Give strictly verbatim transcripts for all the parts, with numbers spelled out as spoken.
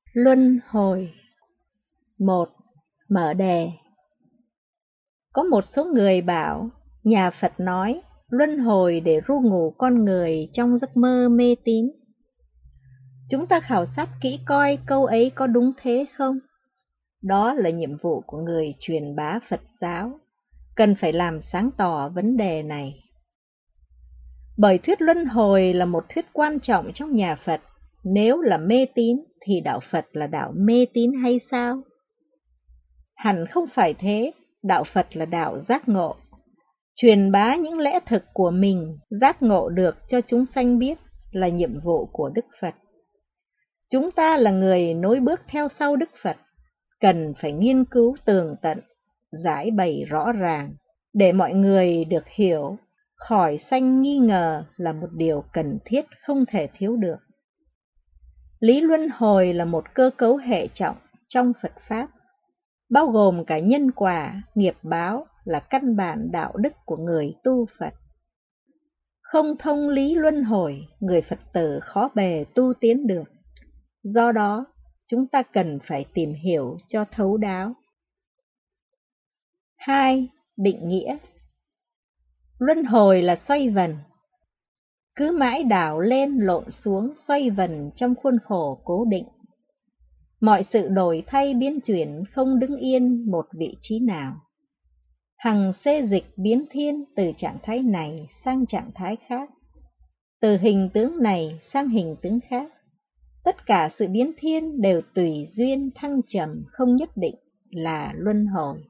Luân hồi. Một. Mở đề. Có một số người bảo, nhà Phật nói luân hồi để ru ngủ con người trong giấc mơ mê tín. Chúng ta khảo sát kỹ coi câu ấy có đúng thế không? Đó là nhiệm vụ của người truyền bá Phật giáo, cần phải làm sáng tỏ vấn đề này. Bởi thuyết luân hồi là một thuyết quan trọng trong nhà Phật, nếu là mê tín thì đạo Phật là đạo mê tín hay sao? Hẳn không phải thế, đạo Phật là đạo giác ngộ. Truyền bá những lẽ thực của mình, giác ngộ được cho chúng sanh biết là nhiệm vụ của Đức Phật. Chúng ta là người nối bước theo sau Đức Phật, cần phải nghiên cứu tường tận, giải bày rõ ràng, để mọi người được hiểu, khỏi sanh nghi ngờ là một điều cần thiết không thể thiếu được. Lý luân hồi là một cơ cấu hệ trọng trong Phật Pháp, bao gồm cả nhân quả, nghiệp báo là căn bản đạo đức của người tu Phật. Không thông lý luân hồi, người Phật tử khó bề tu tiến được. Do đó, chúng ta cần phải tìm hiểu cho thấu đáo. Hai. Định nghĩa. Luân hồi là xoay vần. Cứ mãi đảo lên lộn xuống xoay vần trong khuôn khổ cố định. Mọi sự đổi thay biến chuyển không đứng yên một vị trí nào. Hằng xê dịch biến thiên từ trạng thái này sang trạng thái khác, từ hình tướng này sang hình tướng khác. Tất cả sự biến thiên đều tùy duyên thăng trầm không nhất định là luân hồi.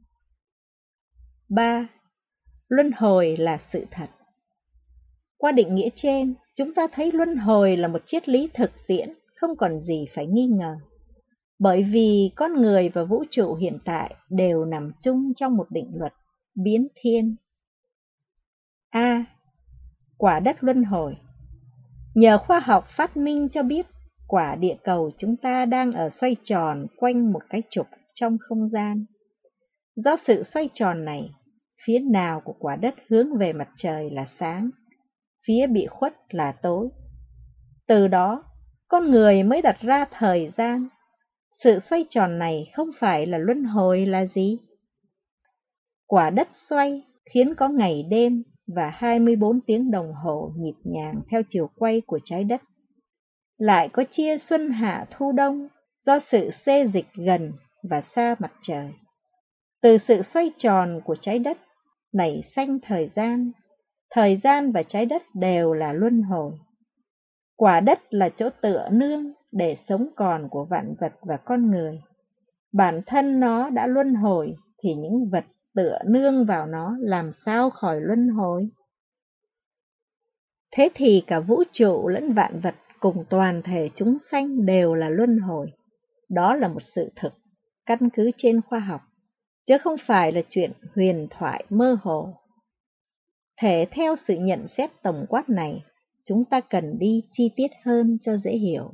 Ba. Luân hồi là sự thật. Qua định nghĩa trên, chúng ta thấy luân hồi là một triết lý thực tiễn, không còn gì phải nghi ngờ. Bởi vì con người và vũ trụ hiện tại đều nằm chung trong một định luật biến thiên. A. Quả đất luân hồi. Nhờ khoa học phát minh cho biết, quả địa cầu chúng ta đang ở xoay tròn quanh một cái trục trong không gian. Do sự xoay tròn này, phía nào của quả đất hướng về mặt trời là sáng, phía bị khuất là tối. Từ đó, con người mới đặt ra thời gian. Sự xoay tròn này không phải là luân hồi là gì? Quả đất xoay khiến có ngày đêm và hai mươi bốn tiếng đồng hồ nhịp nhàng theo chiều quay của trái đất. Lại có chia xuân hạ thu đông do sự xê dịch gần và xa mặt trời. Từ sự xoay tròn của trái đất nảy sanh thời gian. Thời gian và trái đất đều là luân hồi. Quả đất là chỗ tựa nương để sống còn của vạn vật và con người. Bản thân nó đã luân hồi thì những vật tựa nương vào nó làm sao khỏi luân hồi? Thế thì cả vũ trụ lẫn vạn vật cùng toàn thể chúng sanh đều là luân hồi. Đó là một sự thực, căn cứ trên khoa học, chứ không phải là chuyện huyền thoại mơ hồ. Thể theo sự nhận xét tổng quát này, chúng ta cần đi chi tiết hơn cho dễ hiểu.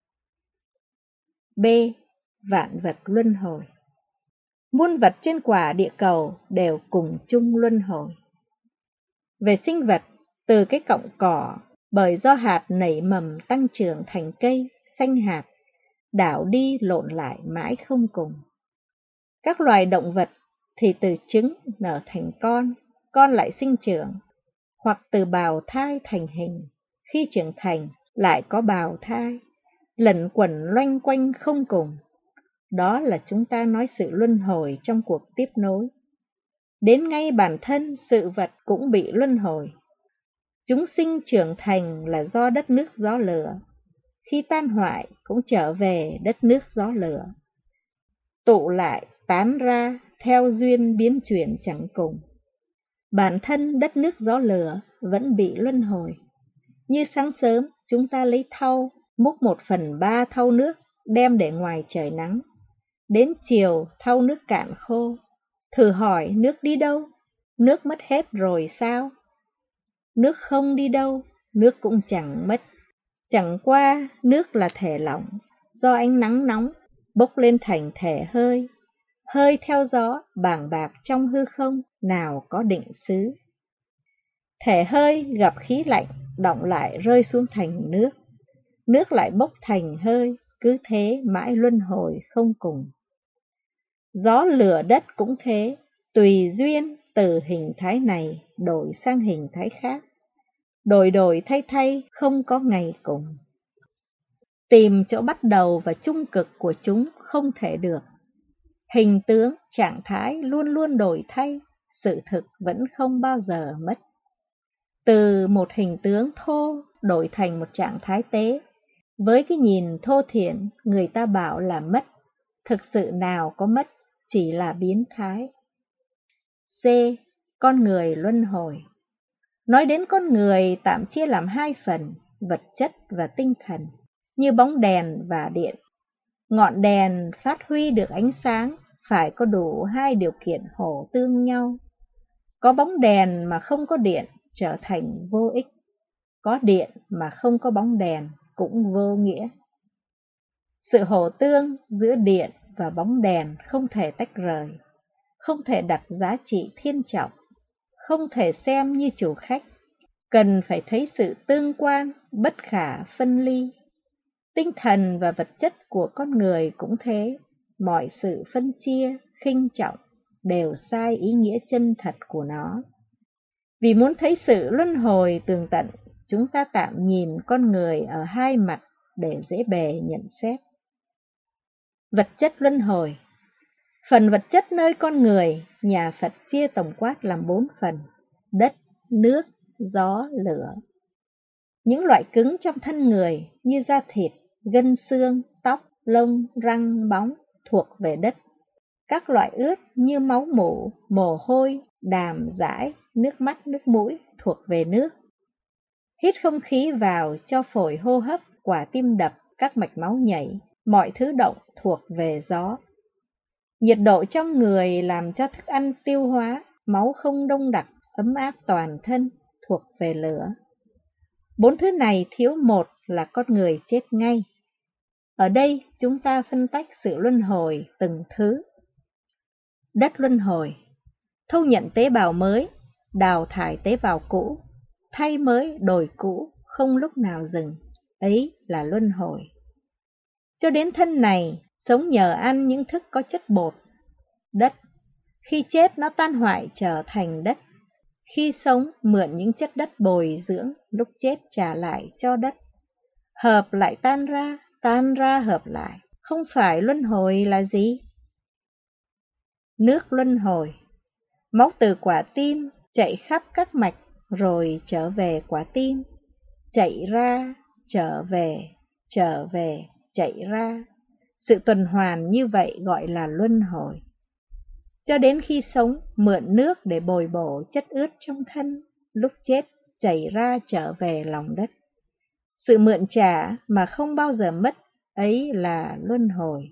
B. Vạn vật luân hồi. Muôn vật trên quả địa cầu đều cùng chung luân hồi. Về sinh vật, từ cái cọng cỏ, bởi do hạt nảy mầm tăng trưởng thành cây, xanh hạt, đảo đi lộn lại mãi không cùng. Các loài động vật thì từ trứng nở thành con, con lại sinh trưởng, hoặc từ bào thai thành hình, khi trưởng thành lại có bào thai, lẩn quẩn loanh quanh không cùng. Đó là chúng ta nói sự luân hồi trong cuộc tiếp nối. Đến ngay bản thân sự vật cũng bị luân hồi. Chúng sinh trưởng thành là do đất nước gió lửa, khi tan hoại cũng trở về đất nước gió lửa. Tụ lại tán ra theo duyên biến chuyển chẳng cùng. Bản thân đất nước gió lửa vẫn bị luân hồi. Như sáng sớm chúng ta lấy thau múc một phần ba thau nước đem để ngoài trời nắng. Đến chiều thau nước cạn khô. Thử hỏi nước đi đâu? Nước mất hết rồi sao? Nước không đi đâu, nước cũng chẳng mất. Chẳng qua nước là thể lỏng, do ánh nắng nóng bốc lên thành thể hơi. Hơi theo gió bàng bạc trong hư không, nào có định xứ. Thể hơi gặp khí lạnh, đọng lại rơi xuống thành nước. Nước lại bốc thành hơi, cứ thế mãi luân hồi không cùng. Gió lửa đất cũng thế, tùy duyên từ hình thái này đổi sang hình thái khác, đổi đổi thay thay không có ngày cùng. Tìm chỗ bắt đầu và trung cực của chúng không thể được. Hình tướng, trạng thái luôn luôn đổi thay, sự thực vẫn không bao giờ mất. Từ một hình tướng thô đổi thành một trạng thái tế, với cái nhìn thô thiển người ta bảo là mất, thực sự nào có mất, chỉ là biến thái. C. Con người luân hồi. Nói đến con người tạm chia làm hai phần, vật chất và tinh thần, như bóng đèn và điện. Ngọn đèn phát huy được ánh sáng phải có đủ hai điều kiện hỗ tương nhau. Có bóng đèn mà không có điện trở thành vô ích, có điện mà không có bóng đèn cũng vô nghĩa. Sự hỗ tương giữa điện và bóng đèn không thể tách rời, không thể đặt giá trị thiên trọng, không thể xem như chủ khách, cần phải thấy sự tương quan bất khả phân ly. Tinh thần và vật chất của con người cũng thế, mọi sự phân chia, khinh trọng đều sai ý nghĩa chân thật của nó. Vì muốn thấy sự luân hồi tường tận, chúng ta tạm nhìn con người ở hai mặt để dễ bề nhận xét. Vật chất luân hồi. Phần vật chất nơi con người, nhà Phật chia tổng quát làm bốn phần: đất, nước, gió, lửa. Những loại cứng trong thân người như da thịt, gân xương, tóc, lông, răng, móng thuộc về đất. Các loại ướt như máu mủ, mồ hôi, đàm, dãi, nước mắt, nước mũi thuộc về nước. Hít không khí vào cho phổi hô hấp, quả tim đập, các mạch máu nhảy, mọi thứ động thuộc về gió. Nhiệt độ trong người làm cho thức ăn tiêu hóa, máu không đông đặc, ấm áp toàn thân thuộc về lửa. Bốn thứ này thiếu một là con người chết ngay. Ở đây chúng ta phân tách sự luân hồi từng thứ. Đất luân hồi, thu nhận tế bào mới, đào thải tế bào cũ, thay mới đổi cũ, không lúc nào dừng, ấy là luân hồi. Cho đến thân này, sống nhờ ăn những thức có chất bột, đất. Khi chết nó tan hoại trở thành đất. Khi sống mượn những chất đất bồi dưỡng, lúc chết trả lại cho đất. Hợp lại tan ra, tan ra hợp lại, không phải luân hồi là gì? Nước luân hồi, máu từ quả tim chạy khắp các mạch rồi trở về quả tim, chạy ra, trở về, trở về, chạy ra. Sự tuần hoàn như vậy gọi là luân hồi. Cho đến khi sống, mượn nước để bồi bổ chất ướt trong thân, lúc chết chảy ra trở về lòng đất. Sự mượn trả mà không bao giờ mất, ấy là luân hồi.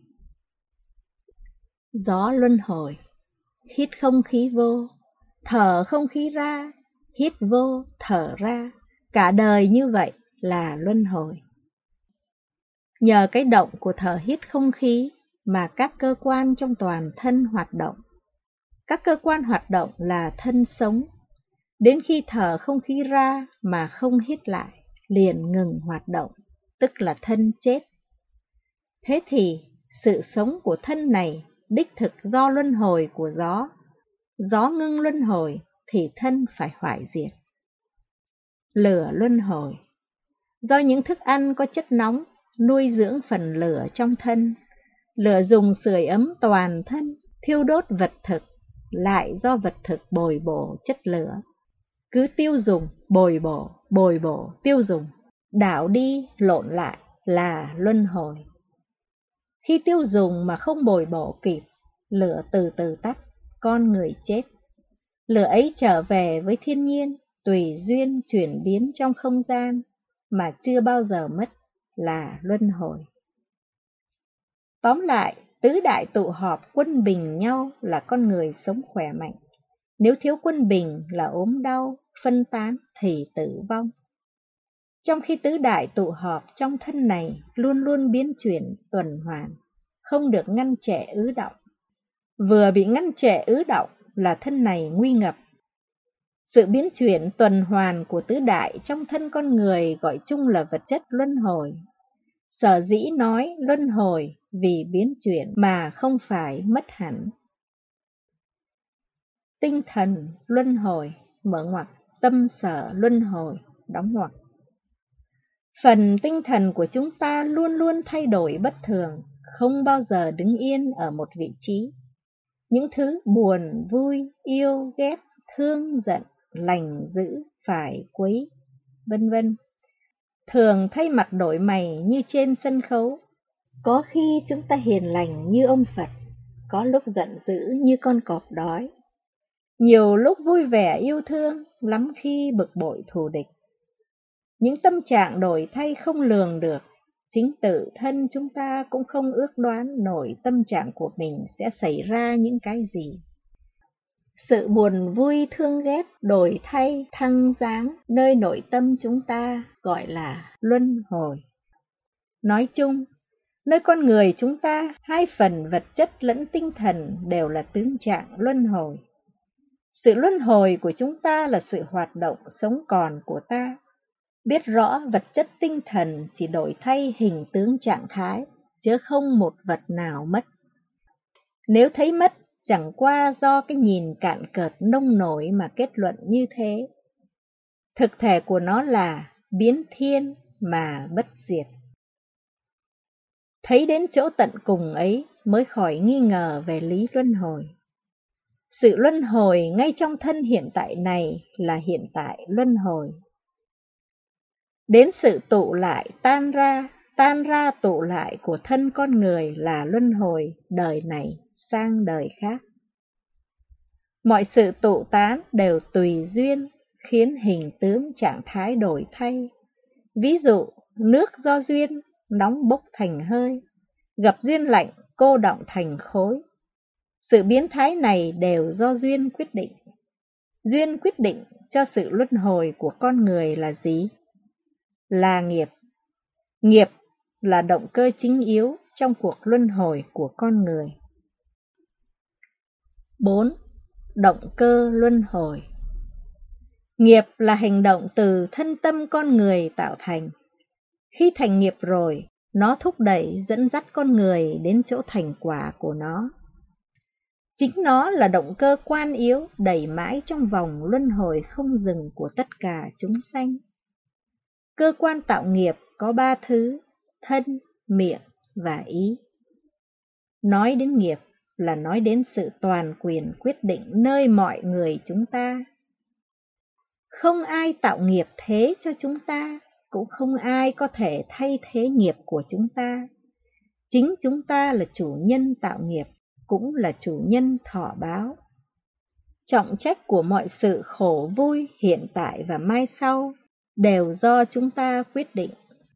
Gió luân hồi, hít không khí vô, thở không khí ra, hít vô, thở ra, cả đời như vậy là luân hồi. Nhờ cái động của thở hít không khí mà các cơ quan trong toàn thân hoạt động. Các cơ quan hoạt động là thân sống. Đến khi thở không khí ra mà không hít lại, liền ngừng hoạt động, tức là thân chết. Thế thì, sự sống của thân này đích thực do luân hồi của gió. Gió ngưng luân hồi thì thân phải hoại diệt. Lửa luân hồi, do những thức ăn có chất nóng nuôi dưỡng phần lửa trong thân. Lửa dùng sưởi ấm toàn thân, thiêu đốt vật thực, lại do vật thực bồi bổ chất lửa. Cứ tiêu dùng, bồi bổ, bồi bổ, tiêu dùng, đảo đi, lộn lại là luân hồi. Khi tiêu dùng mà không bồi bổ kịp, lửa từ từ tắt, con người chết. Lửa ấy trở về với thiên nhiên, tùy duyên chuyển biến trong không gian, mà chưa bao giờ mất, là luân hồi. Tóm lại, tứ đại tụ họp quân bình nhau là con người sống khỏe mạnh. Nếu thiếu quân bình là ốm đau, phân tán thì tử vong. Trong khi tứ đại tụ họp trong thân này luôn luôn biến chuyển tuần hoàn, không được ngăn trệ ứ động. Vừa bị ngăn trệ ứ động là thân này nguy ngập. Sự biến chuyển tuần hoàn của tứ đại trong thân con người gọi chung là vật chất luân hồi. Sở dĩ nói luân hồi vì biến chuyển mà không phải mất hẳn. Tinh thần luân hồi, mở ngoặc, tâm sở luân hồi, đóng ngoặc. Phần tinh thần của chúng ta luôn luôn thay đổi bất thường, không bao giờ đứng yên ở một vị trí. Những thứ buồn, vui, yêu, ghét, thương, giận, lành, dữ, phải, quấy, vân vân thường thay mặt đổi mày như trên sân khấu. Có khi chúng ta hiền lành như ông Phật, có lúc giận dữ như con cọp đói. Nhiều lúc vui vẻ yêu thương, lắm khi bực bội thù địch. Những tâm trạng đổi thay không lường được, chính tự thân chúng ta cũng không ước đoán nổi tâm trạng của mình sẽ xảy ra những cái gì. Sự buồn vui thương ghét đổi thay thăng dáng nơi nội tâm chúng ta gọi là luân hồi. Nói chung, nơi con người chúng ta, hai phần vật chất lẫn tinh thần đều là tướng trạng luân hồi. Sự luân hồi của chúng ta là sự hoạt động sống còn của ta. Biết rõ vật chất tinh thần chỉ đổi thay hình tướng trạng thái, chứ không một vật nào mất. Nếu thấy mất, chẳng qua do cái nhìn cạn cợt nông nổi mà kết luận như thế. Thực thể của nó là biến thiên mà bất diệt. Thấy đến chỗ tận cùng ấy mới khỏi nghi ngờ về lý luân hồi. Sự luân hồi ngay trong thân hiện tại này là hiện tại luân hồi. Đến sự tụ lại tan ra, tan ra tụ lại của thân con người là luân hồi đời này sang đời khác. Mọi sự tụ tán đều tùy duyên, khiến hình tướng trạng thái đổi thay. Ví dụ, nước do duyên, nóng bốc thành hơi, gặp duyên lạnh, cô đọng thành khối. Sự biến thái này đều do duyên quyết định. Duyên quyết định cho sự luân hồi của con người là gì? Là nghiệp. Nghiệp là động cơ chính yếu trong cuộc luân hồi của con người. bốn. Động cơ luân hồi. Nghiệp là hành động từ thân tâm con người tạo thành. Khi thành nghiệp rồi, nó thúc đẩy dẫn dắt con người đến chỗ thành quả của nó. Chính nó là động cơ quan yếu đẩy mãi trong vòng luân hồi không dừng của tất cả chúng sanh. Cơ quan tạo nghiệp có ba thứ: thân, miệng và ý. Nói đến nghiệp là nói đến sự toàn quyền quyết định nơi mọi người chúng ta. Không ai tạo nghiệp thế cho chúng ta, cũng không ai có thể thay thế nghiệp của chúng ta. Chính chúng ta là chủ nhân tạo nghiệp, cũng là chủ nhân thọ báo. Trọng trách của mọi sự khổ vui hiện tại và mai sau đều do chúng ta quyết định.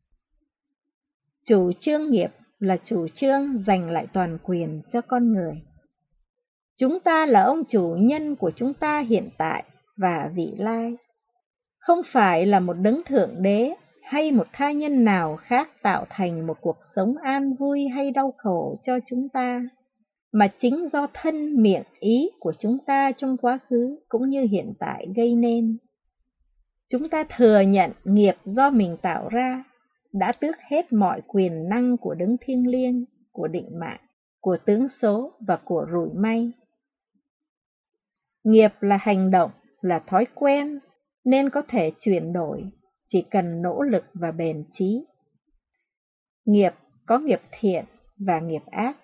Chủ trương nghiệp là chủ trương giành lại toàn quyền cho con người. Chúng ta là ông chủ nhân của chúng ta hiện tại và vị lai. Không phải là một đấng thượng đế hay một tha nhân nào khác tạo thành một cuộc sống an vui hay đau khổ cho chúng ta, mà chính do thân, miệng, ý của chúng ta trong quá khứ cũng như hiện tại gây nên. Chúng ta thừa nhận nghiệp do mình tạo ra, đã tước hết mọi quyền năng của đấng thiêng liêng, của định mạng, của tướng số và của rủi may. Nghiệp là hành động, là thói quen, nên có thể chuyển đổi, chỉ cần nỗ lực và bền chí. Nghiệp có nghiệp thiện và nghiệp ác.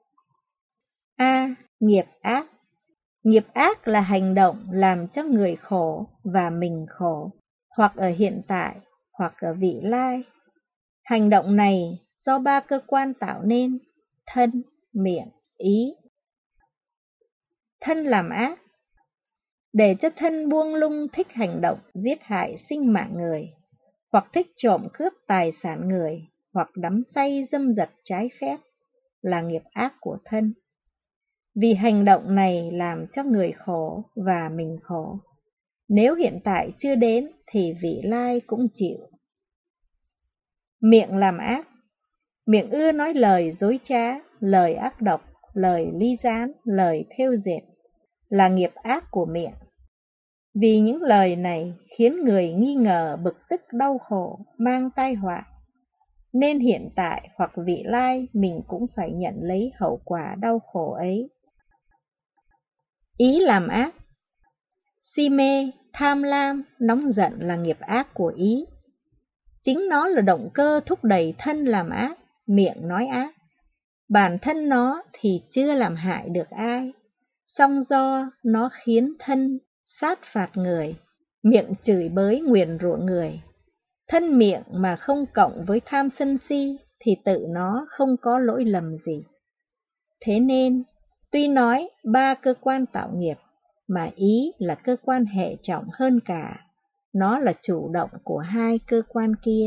A. Nghiệp ác. Nghiệp ác là hành động làm cho người khổ và mình khổ, hoặc ở hiện tại, hoặc ở vị lai. Hành động này do ba cơ quan tạo nên: thân, miệng, ý. Thân làm ác, để cho thân buông lung thích hành động giết hại sinh mạng người, hoặc thích trộm cướp tài sản người, hoặc đắm say dâm dật trái phép, là nghiệp ác của thân. Vì hành động này làm cho người khổ và mình khổ. Nếu hiện tại chưa đến thì vị lai cũng chịu. Miệng làm ác. Miệng ưa nói lời dối trá, lời ác độc, lời ly gián, lời thêu dệt, là nghiệp ác của miệng. Vì những lời này khiến người nghi ngờ, bực tức, đau khổ, mang tai họa. nên hiện tại hoặc vị lai mình cũng phải nhận lấy hậu quả đau khổ ấy. Ý làm ác. Si mê, tham lam, nóng giận là nghiệp ác của ý. Chính nó là động cơ thúc đẩy thân làm ác, miệng nói ác. Bản thân nó thì chưa làm hại được ai, song do nó khiến thân sát phạt người, miệng chửi bới nguyền rủa người. Thân miệng mà không cộng với tham sân si thì tự nó không có lỗi lầm gì. Thế nên, tuy nói ba cơ quan tạo nghiệp, mà ý là cơ quan hệ trọng hơn cả, nó là chủ động của hai cơ quan kia.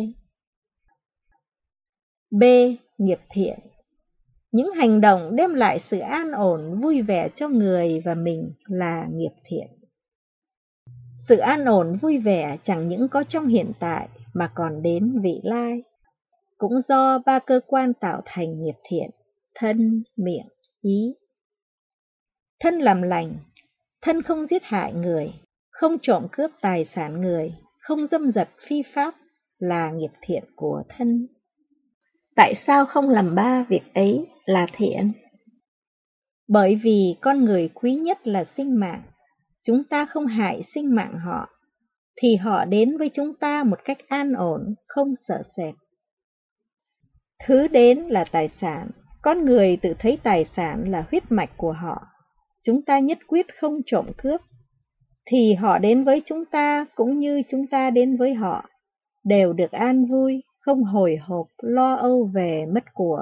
B. Nghiệp thiện. Những hành động đem lại sự an ổn, vui vẻ cho người và mình là nghiệp thiện. Sự an ổn, vui vẻ chẳng những có trong hiện tại mà còn đến vị lai, cũng do ba cơ quan tạo thành nghiệp thiện: thân, miệng, ý. Thân làm lành, thân không giết hại người, không trộm cướp tài sản người, không dâm dật phi pháp là nghiệp thiện của thân. Tại sao không làm ba việc ấy là thiện? Bởi vì con người quý nhất là sinh mạng. Chúng ta không hại sinh mạng họ, thì họ đến với chúng ta một cách an ổn, không sợ sệt. Thứ đến là tài sản. Con người tự thấy tài sản là huyết mạch của họ. Chúng ta nhất quyết không trộm cướp, thì họ đến với chúng ta cũng như chúng ta đến với họ, đều được an vui, không hồi hộp, lo âu về mất của.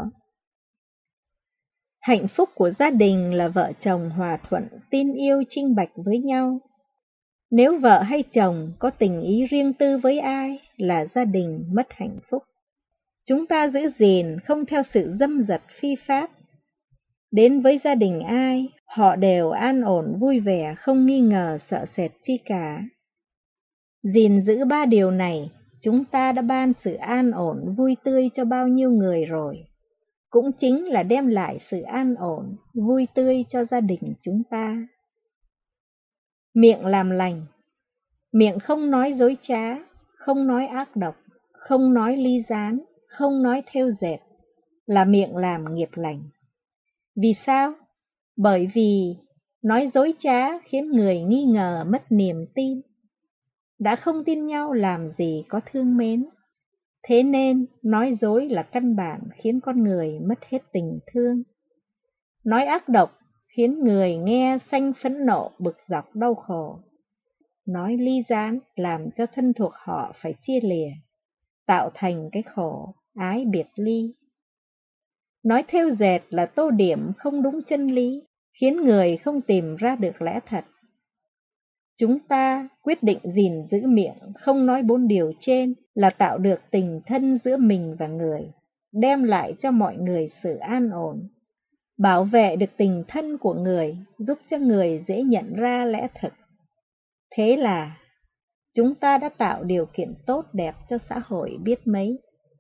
Hạnh phúc của gia đình là vợ chồng hòa thuận, tin yêu, chinh bạch với nhau. Nếu vợ hay chồng có tình ý riêng tư với ai là gia đình mất hạnh phúc. Chúng ta giữ gìn không theo sự dâm dật phi pháp. Đến với gia đình ai, họ đều an ổn vui vẻ, không nghi ngờ sợ sệt chi cả. Gìn giữ ba điều này, chúng ta đã ban sự an ổn vui tươi cho bao nhiêu người rồi. Cũng chính là đem lại sự an ổn, vui tươi cho gia đình chúng ta. Miệng làm lành. Miệng không nói dối trá, không nói ác độc, không nói ly gián, không nói thêu dệt, là miệng làm nghiệp lành. Vì sao? Bởi vì nói dối trá khiến người nghi ngờ, mất niềm tin. Đã không tin nhau làm gì có thương mến. Thế nên nói dối là căn bản khiến con người mất hết tình thương. Nói ác độc khiến người nghe sanh phẫn nộ, bực dọc đau khổ. Nói ly gián làm cho thân thuộc họ phải chia lìa, tạo thành cái khổ ái biệt ly. Nói thêu dệt là tô điểm không đúng chân lý, khiến người không tìm ra được lẽ thật. Chúng ta quyết định gìn giữ miệng, không nói bốn điều trên là tạo được tình thân giữa mình và người, đem lại cho mọi người sự an ổn, bảo vệ được tình thân của người, giúp cho người dễ nhận ra lẽ thực. Thế là chúng ta đã tạo điều kiện tốt đẹp cho xã hội biết mấy.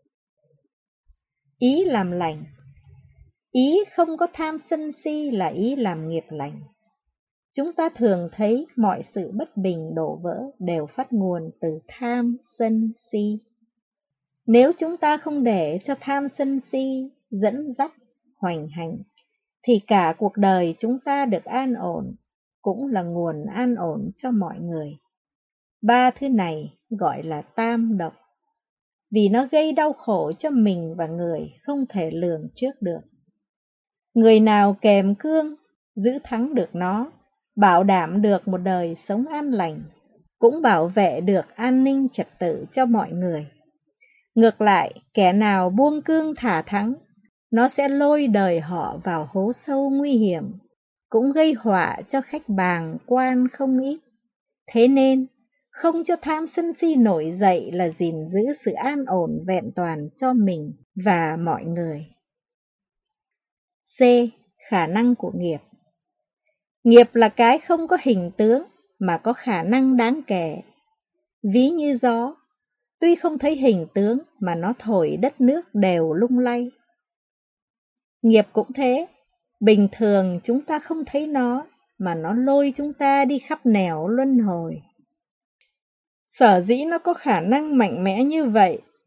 Ý làm lành. Ý không có tham sân si là ý làm nghiệp lành. Chúng ta thường thấy mọi sự bất bình đổ vỡ đều phát nguồn từ tham sân si. Nếu chúng ta không để cho tham sân si dẫn dắt, hoành hành, thì cả cuộc đời chúng ta được an ổn, cũng là nguồn an ổn cho mọi người. Ba thứ này gọi là tam độc, vì nó gây đau khổ cho mình và người không thể lường trước được. Người nào kèm cương, giữ thắng được nó, bảo đảm được một đời sống an lành, cũng bảo vệ được an ninh trật tự cho mọi người. Ngược lại, kẻ nào buông cương thả thắng, nó sẽ lôi đời họ vào hố sâu nguy hiểm, cũng gây họa cho khách bàng quan không ít. Thế nên, không cho tham sân si nổi dậy là gìn giữ sự an ổn vẹn toàn cho mình và mọi người. C. Khả năng của nghiệp. Nghiệp là cái không có hình tướng mà có khả năng đáng kể. Ví như gió, tuy không thấy hình tướng mà nó thổi đất nước đều lung lay. Nghiệp cũng thế, bình thường chúng ta không thấy nó mà nó lôi chúng ta đi khắp nẻo luân hồi. Sở dĩ nó có khả năng mạnh mẽ như vậy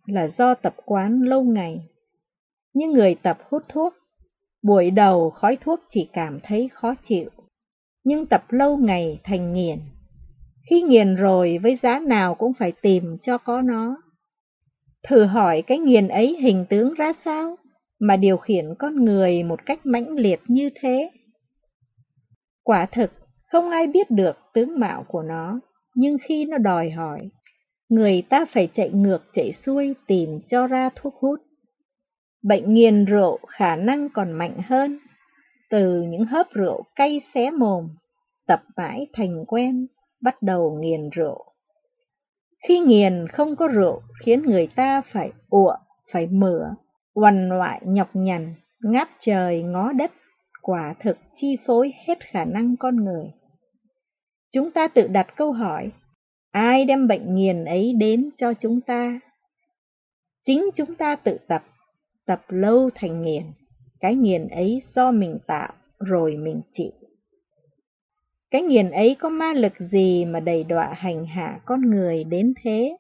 là do tập quán lâu ngày. Như người tập hút thuốc, buổi đầu khói thuốc chỉ cảm thấy khó chịu, nhưng tập lâu ngày thành nghiền. Khi nghiền rồi với giá nào cũng phải tìm cho có nó. Thử hỏi cái nghiền ấy hình tướng ra sao mà điều khiển con người một cách mãnh liệt như thế? Quả thực, không ai biết được tướng mạo của nó, nhưng khi nó đòi hỏi, người ta phải chạy ngược chạy xuôi tìm cho ra thuốc hút. Bệnh nghiền rượu khả năng còn mạnh hơn. Từ những hớp rượu cay xé mồm, tập mãi thành quen, bắt đầu nghiền rượu. Khi nghiền không có rượu khiến người ta phải ụa, phải mửa, uằn oại nhọc nhằn, ngáp trời ngó đất, quả thực chi phối hết khả năng con người. Chúng ta tự đặt câu hỏi, ai đem bệnh nghiền ấy đến cho chúng ta? Chính chúng ta tự tập, tập lâu thành nghiền. Cái nghiền ấy do mình tạo, rồi mình chịu. Cái nghiền ấy có ma lực gì mà đầy đọa hành hạ con người đến thế?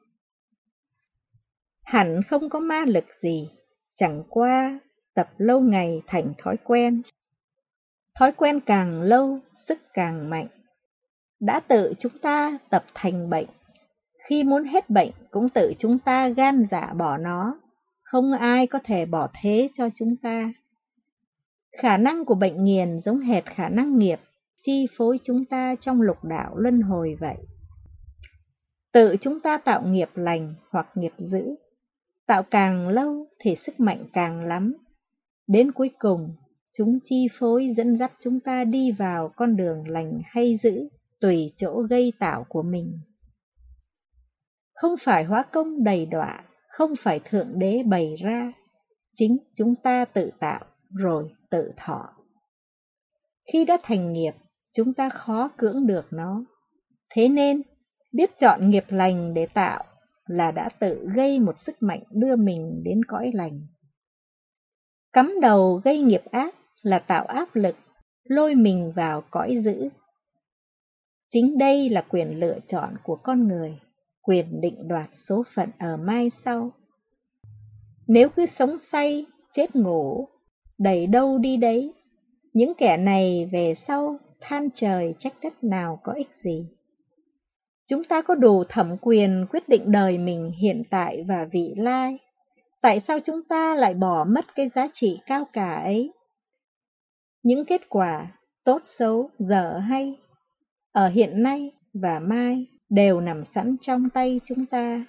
Hẳn không có ma lực gì, chẳng qua tập lâu ngày thành thói quen. Thói quen càng lâu, sức càng mạnh. Đã tự chúng ta tập thành bệnh. Khi muốn hết bệnh cũng tự chúng ta gan dạ bỏ nó. Không ai có thể bỏ thế cho chúng ta. Khả năng của bệnh nghiền giống hệt khả năng nghiệp chi phối chúng ta trong lục đạo luân hồi vậy. Tự chúng ta tạo nghiệp lành hoặc nghiệp dữ. Tạo càng lâu thì sức mạnh càng lắm. Đến cuối cùng, chúng chi phối dẫn dắt chúng ta đi vào con đường lành hay dữ, tùy chỗ gây tạo của mình. Không phải hóa công đầy đọa, không phải Thượng Đế bày ra, chính chúng ta tự tạo rồi tự thọ. Khi đã thành nghiệp, chúng ta khó cưỡng được nó. Thế nên, biết chọn nghiệp lành để tạo là đã tự gây một sức mạnh đưa mình đến cõi lành. Cắm đầu gây nghiệp ác là tạo áp lực, lôi mình vào cõi dữ. Chính đây là quyền lựa chọn của con người, quyền định đoạt số phận ở mai sau. Nếu cứ sống say, chết ngủ, đẩy đâu đi đấy, những kẻ này về sau than trời trách đất nào có ích gì. Chúng ta có đủ thẩm quyền quyết định đời mình hiện tại và vị lai. Tại sao chúng ta lại bỏ mất cái giá trị cao cả ấy? Những kết quả tốt xấu, dở hay, ở hiện nay và mai đều nằm sẵn trong tay chúng ta.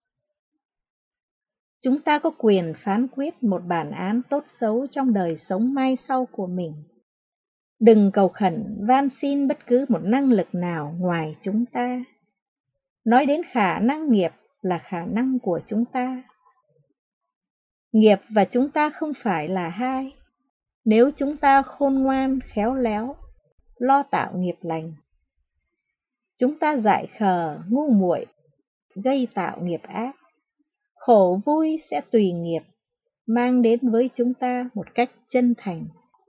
Chúng ta có quyền phán quyết một bản án tốt xấu trong đời sống mai sau của mình. Đừng cầu khẩn van xin bất cứ một năng lực nào ngoài chúng ta. Nói đến khả năng nghiệp là khả năng của chúng ta. Nghiệp và chúng ta không phải là hai. Nếu chúng ta khôn ngoan, khéo léo, lo tạo nghiệp lành, chúng ta dại khờ, ngu muội, gây tạo nghiệp ác. Khổ vui sẽ tùy nghiệp, mang đến với chúng ta một cách chân thành.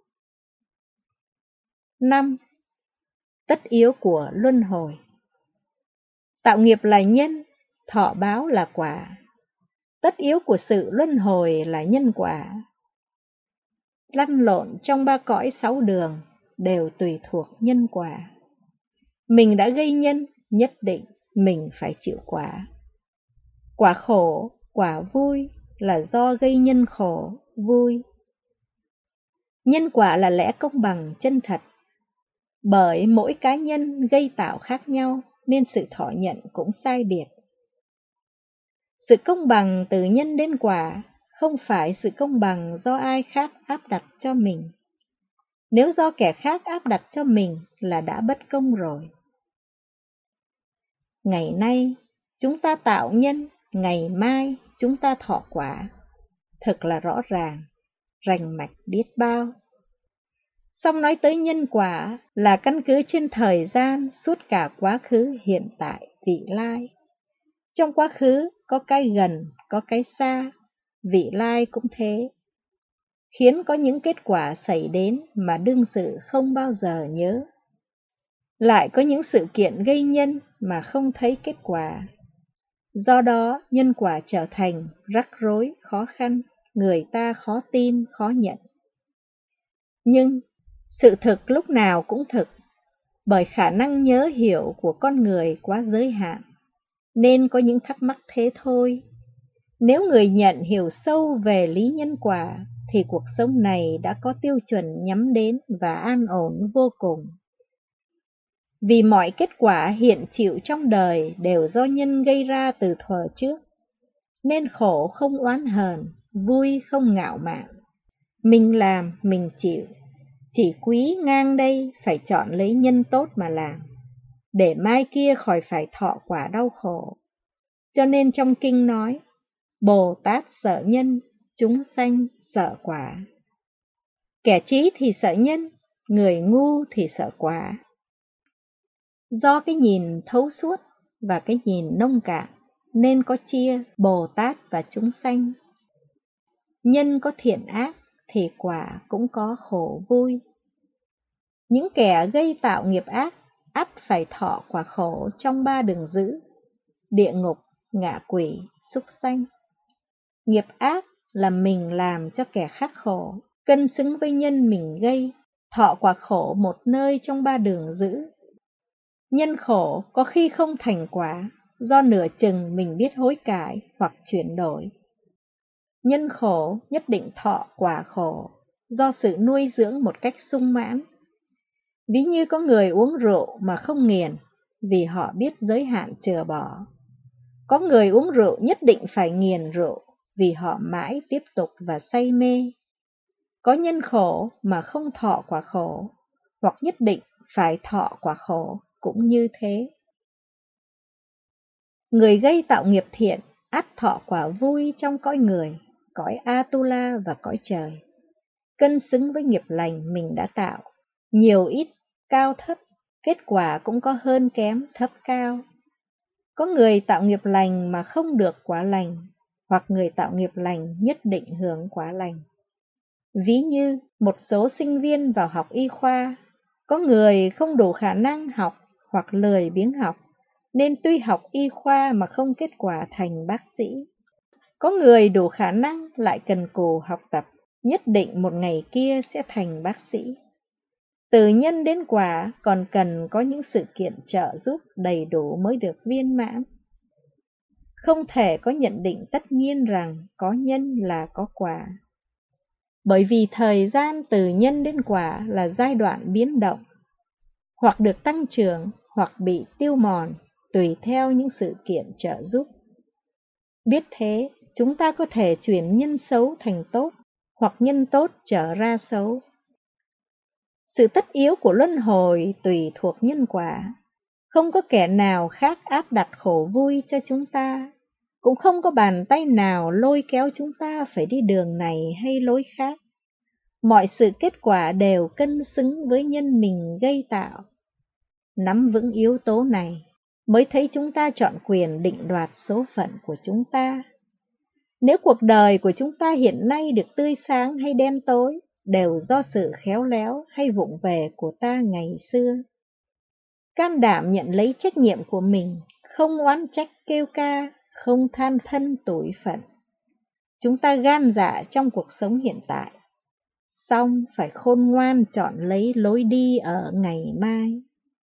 năm. Tất yếu của luân hồi. Tạo nghiệp là nhân, thọ báo là quả. Tất yếu của sự luân hồi là nhân quả. Lăn lộn trong ba cõi sáu đường đều tùy thuộc nhân quả. Mình đã gây nhân, nhất định mình phải chịu quả. Quả khổ, quả vui là do gây nhân khổ, vui. Nhân quả là lẽ công bằng chân thật. Bởi mỗi cá nhân gây tạo khác nhau nên sự thọ nhận cũng sai biệt. Sự công bằng từ nhân đến quả không phải sự công bằng do ai khác áp đặt cho mình. Nếu do kẻ khác áp đặt cho mình là đã bất công rồi. Ngày nay chúng ta tạo nhân, ngày mai chúng ta thọ quả. Thật là rõ ràng, rành mạch biết bao. Xong nói tới nhân quả là căn cứ trên thời gian suốt cả quá khứ, hiện tại, vị lai. Trong quá khứ có cái gần, có cái xa, vị lai cũng thế. Khiến có những kết quả xảy đến mà đương sự không bao giờ nhớ. Lại có những sự kiện gây nhân mà không thấy kết quả. Do đó, nhân quả trở thành rắc rối, khó khăn, người ta khó tin, khó nhận. Nhưng sự thực lúc nào cũng thực, bởi khả năng nhớ hiểu của con người quá giới hạn, nên có những thắc mắc thế thôi. Nếu người nhận hiểu sâu về lý nhân quả, thì cuộc sống này đã có tiêu chuẩn nhắm đến và an ổn vô cùng. Vì mọi kết quả hiện chịu trong đời đều do nhân gây ra từ thuở trước, nên khổ không oán hờn, vui không ngạo mạn. Mình làm, mình chịu, chỉ quý ngang đây phải chọn lấy nhân tốt mà làm, để mai kia khỏi phải thọ quả đau khổ. Cho nên trong kinh nói, Bồ Tát sợ nhân, chúng sanh sợ quả. Kẻ trí thì sợ nhân, người ngu thì sợ quả. Do cái nhìn thấu suốt và cái nhìn nông cạn, nên có chia Bồ Tát và chúng sanh. Nhân có thiện ác thì quả cũng có khổ vui. Những kẻ gây tạo nghiệp ác, ắt phải thọ quả khổ trong ba đường dữ: địa ngục, ngạ quỷ, súc sanh. Nghiệp ác là mình làm cho kẻ khác khổ, cân xứng với nhân mình gây, thọ quả khổ một nơi trong ba đường dữ. Nhân khổ có khi không thành quả, do nửa chừng mình biết hối cải hoặc chuyển đổi. Nhân khổ nhất định thọ quả khổ, do sự nuôi dưỡng một cách sung mãn. Ví như có người uống rượu mà không nghiền, vì họ biết giới hạn chừa bỏ. Có người uống rượu nhất định phải nghiền rượu, vì họ mãi tiếp tục và say mê. Có nhân khổ mà không thọ quả khổ, hoặc nhất định phải thọ quả khổ, cũng như thế. Người gây tạo nghiệp thiện, ắt thọ quả vui trong cõi người, cõi Atula và cõi trời, cân xứng với nghiệp lành mình đã tạo. Nhiều ít, cao thấp, kết quả cũng có hơn kém, thấp cao. Có người tạo nghiệp lành mà không được quả lành, hoặc người tạo nghiệp lành nhất định hưởng quả lành. Ví như một số sinh viên vào học y khoa, có người không đủ khả năng học hoặc lười biếng học, nên tuy học y khoa mà không kết quả thành bác sĩ. Có người đủ khả năng lại cần cù học tập, nhất định một ngày kia sẽ thành bác sĩ. Từ nhân đến quả còn cần có những sự kiện trợ giúp đầy đủ mới được viên mãn. Không thể có nhận định tất nhiên rằng có nhân là có quả. Bởi vì thời gian từ nhân đến quả là giai đoạn biến động, hoặc được tăng trưởng hoặc bị tiêu mòn, tùy theo những sự kiện trợ giúp. Biết thế, chúng ta có thể chuyển nhân xấu thành tốt, hoặc nhân tốt trở ra xấu. Sự tất yếu của luân hồi tùy thuộc nhân quả. Không có kẻ nào khác áp đặt khổ vui cho chúng ta, cũng không có bàn tay nào lôi kéo chúng ta phải đi đường này hay lối khác. Mọi sự kết quả đều cân xứng với nhân mình gây tạo. Nắm vững yếu tố này, mới thấy chúng ta chọn quyền định đoạt số phận của chúng ta. Nếu cuộc đời của chúng ta hiện nay được tươi sáng hay đen tối, đều do sự khéo léo hay vụng về của ta ngày xưa. Can đảm nhận lấy trách nhiệm của mình, không oán trách kêu ca, không than thân tủi phận. Chúng ta gan dạ trong cuộc sống hiện tại, song phải khôn ngoan chọn lấy lối đi ở ngày mai.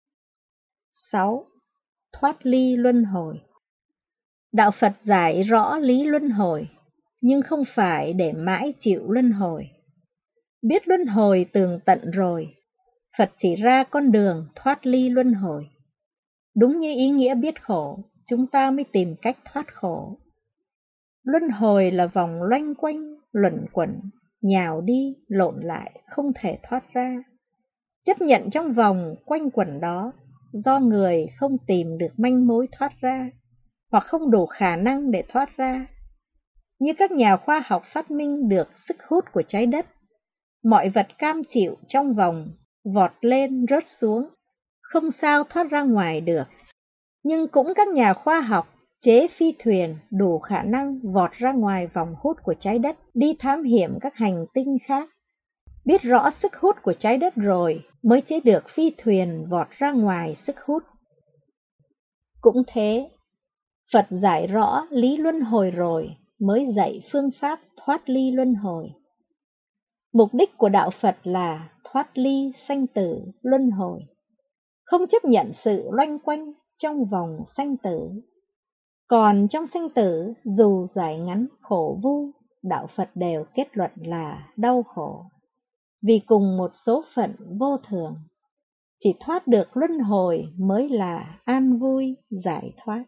sáu. Thoát ly luân hồi. Đạo Phật giải rõ lý luân hồi, nhưng không phải để mãi chịu luân hồi. Biết luân hồi tường tận rồi, Phật chỉ ra con đường thoát ly luân hồi. Đúng như ý nghĩa biết khổ, chúng ta mới tìm cách thoát khổ. Luân hồi là vòng loanh quanh, luẩn quẩn, nhào đi, lộn lại, không thể thoát ra. Chấp nhận trong vòng quanh quẩn đó, do người không tìm được manh mối thoát ra, hoặc không đủ khả năng để thoát ra. Như các nhà khoa học phát minh được sức hút của trái đất, mọi vật cam chịu trong vòng, vọt lên rớt xuống, không sao thoát ra ngoài được. Nhưng cũng các nhà khoa học chế phi thuyền đủ khả năng vọt ra ngoài vòng hút của trái đất, đi thám hiểm các hành tinh khác. Biết rõ sức hút của trái đất rồi mới chế được phi thuyền vọt ra ngoài sức hút. Cũng thế, Phật giải rõ lý luân hồi rồi mới dạy phương pháp thoát ly luân hồi. Mục đích của đạo Phật là thoát ly sanh tử luân hồi, không chấp nhận sự loanh quanh trong vòng sanh tử. Còn trong sanh tử, dù dài ngắn khổ vu, đạo Phật đều kết luận là đau khổ, vì cùng một số phận vô thường. Chỉ thoát được luân hồi mới là an vui giải thoát.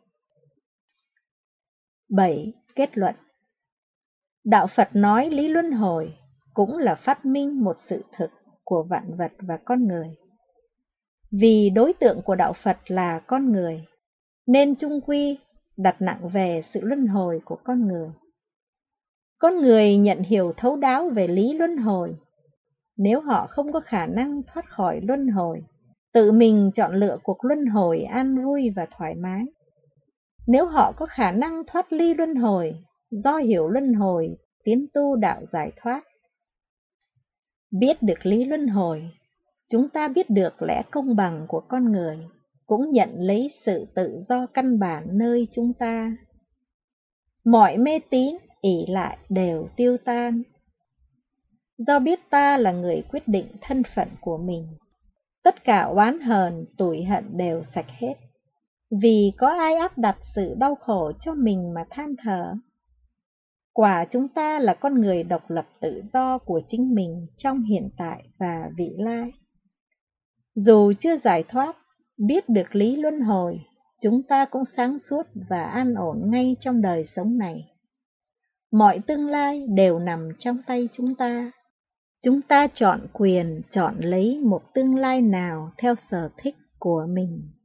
bảy. Kết luận. Đạo Phật nói lý luân hồi cũng là phát minh một sự thực của vạn vật và con người. Vì đối tượng của đạo Phật là con người, nên chung quy đặt nặng về sự luân hồi của con người. Con người nhận hiểu thấu đáo về lý luân hồi. Nếu họ không có khả năng thoát khỏi luân hồi, tự mình chọn lựa cuộc luân hồi an vui và thoải mái. Nếu họ có khả năng thoát ly luân hồi, do hiểu luân hồi, tiến tu đạo giải thoát. Biết được lý luân hồi, chúng ta biết được lẽ công bằng của con người, cũng nhận lấy sự tự do căn bản nơi chúng ta. Mọi mê tín, ỷ lại đều tiêu tan. Do biết ta là người quyết định thân phận của mình, tất cả oán hờn, tủi hận đều sạch hết. Vì có ai áp đặt sự đau khổ cho mình mà than thở. Quả chúng ta là con người độc lập tự do của chính mình trong hiện tại và vị lai. Dù chưa giải thoát, biết được lý luân hồi, chúng ta cũng sáng suốt và an ổn ngay trong đời sống này. Mọi tương lai đều nằm trong tay chúng ta. Chúng ta chọn quyền chọn lấy một tương lai nào theo sở thích của mình.